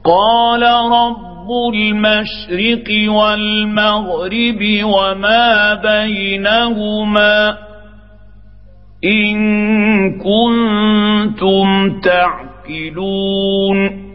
قال رب المشرق والمغرب وما بينهما إن كنتم تعقلون